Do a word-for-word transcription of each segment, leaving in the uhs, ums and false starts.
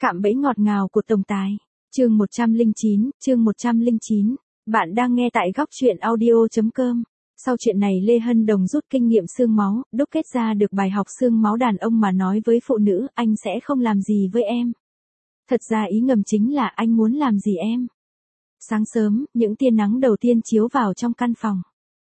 Cạm bẫy ngọt ngào của tổng tài. Chương một trăm lẻ chín, chương một trăm lẻ chín. Bạn đang nghe tại góc truyện audio chấm com. Sau chuyện này Lê Hân Đồng rút kinh nghiệm xương máu, đúc kết ra được bài học xương máu đàn ông mà nói với phụ nữ, anh sẽ không làm gì với em. Thật ra ý ngầm chính là anh muốn làm gì em. Sáng sớm, những tia nắng đầu tiên chiếu vào trong căn phòng.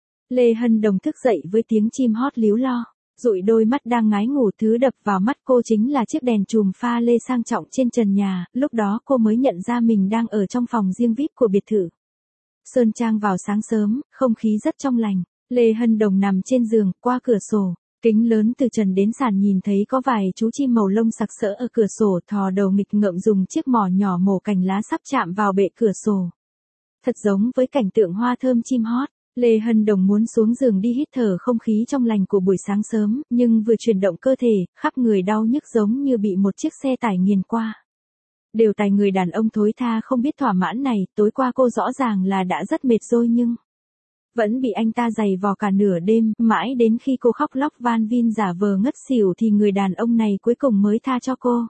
Lê Hân Đồng thức dậy với tiếng chim hót líu lo. Dụi đôi mắt đang ngái ngủ, thứ đập vào mắt cô chính là chiếc đèn chùm pha lê sang trọng trên trần nhà, lúc đó cô mới nhận ra mình đang ở trong phòng riêng vi ai pi của biệt thự. Sơn trang vào sáng sớm, không khí rất trong lành. Lê Hân Đồng nằm trên giường, qua cửa sổ, kính lớn từ trần đến sàn nhìn thấy có vài chú chim màu lông sặc sỡ ở cửa sổ thò đầu nghịch ngợm dùng chiếc mỏ nhỏ mổ cành lá sắp chạm vào bệ cửa sổ. Thật giống với cảnh tượng hoa thơm chim hót. Lê Hân Đồng muốn xuống giường đi hít thở không khí trong lành của buổi sáng sớm, nhưng vừa chuyển động cơ thể, khắp người đau nhức giống như bị một chiếc xe tải nghiền qua. Đều tại người đàn ông thối tha không biết thỏa mãn này, tối qua cô rõ ràng là đã rất mệt rồi nhưng vẫn bị anh ta giày vò cả nửa đêm, mãi đến khi cô khóc lóc van vin giả vờ ngất xỉu thì người đàn ông này cuối cùng mới tha cho cô.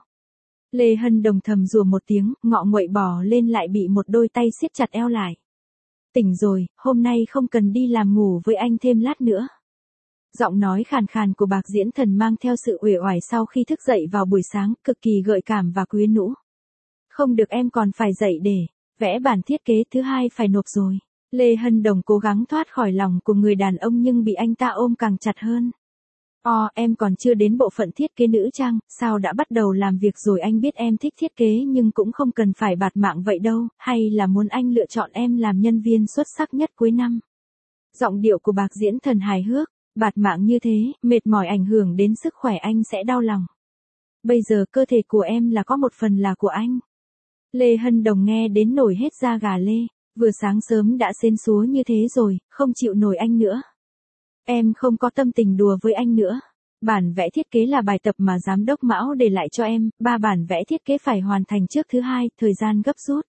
Lê Hân Đồng thầm rủa một tiếng, ngọ nguậy bò lên lại bị một đôi tay siết chặt eo lại. Tỉnh rồi, hôm nay không cần đi làm, ngủ với anh thêm lát nữa. Giọng nói khàn khàn của Bạc Diễn Thần mang theo sự uể oải sau khi thức dậy vào buổi sáng, cực kỳ gợi cảm và quyến rũ. Không được, em còn phải dậy để vẽ bản thiết kế thứ hai phải nộp rồi. Lê Hân Đồng cố gắng thoát khỏi lòng của người đàn ông nhưng bị anh ta ôm càng chặt hơn. Ồ, em còn chưa đến bộ phận thiết kế nữ trang, sao đã bắt đầu làm việc rồi? Anh biết em thích thiết kế nhưng cũng không cần phải bạt mạng vậy đâu, hay là muốn anh lựa chọn em làm nhân viên xuất sắc nhất cuối năm? Giọng điệu của Bạc Diễn Thần hài hước, bạt mạng như thế, mệt mỏi ảnh hưởng đến sức khỏe anh sẽ đau lòng. Bây giờ cơ thể của em là có một phần là của anh. Lê Hân Đồng nghe đến nổi hết da gà lê, vừa sáng sớm đã sến súa như thế rồi, không chịu nổi anh nữa. Em không có tâm tình đùa với anh nữa. Bản vẽ thiết kế là bài tập mà giám đốc Mão để lại cho em, ba bản vẽ thiết kế phải hoàn thành trước thứ hai, thời gian gấp rút.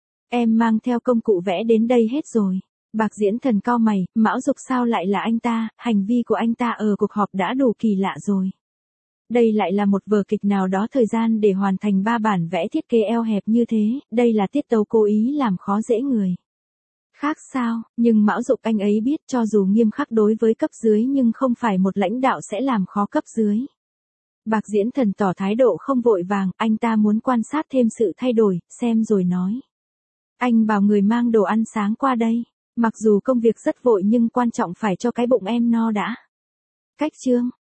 Em mang theo công cụ vẽ đến đây hết rồi. Bạc Diễn Thần cau mày, Mão Dục sao lại là anh ta, hành vi của anh ta ở cuộc họp đã đủ kỳ lạ rồi. Đây lại là một vở kịch nào đó, thời gian để hoàn thành ba bản vẽ thiết kế eo hẹp như thế, đây là tiết tấu cố ý làm khó dễ người khác sao? Nhưng Mão Dục anh ấy biết cho dù nghiêm khắc đối với cấp dưới nhưng không phải một lãnh đạo sẽ làm khó cấp dưới. Bạc Diễn Thần tỏ thái độ không vội vàng, anh ta muốn quan sát thêm sự thay đổi, xem rồi nói. Anh bảo người mang đồ ăn sáng qua đây. Mặc dù công việc rất vội nhưng quan trọng phải cho cái bụng em no đã. Cách chương,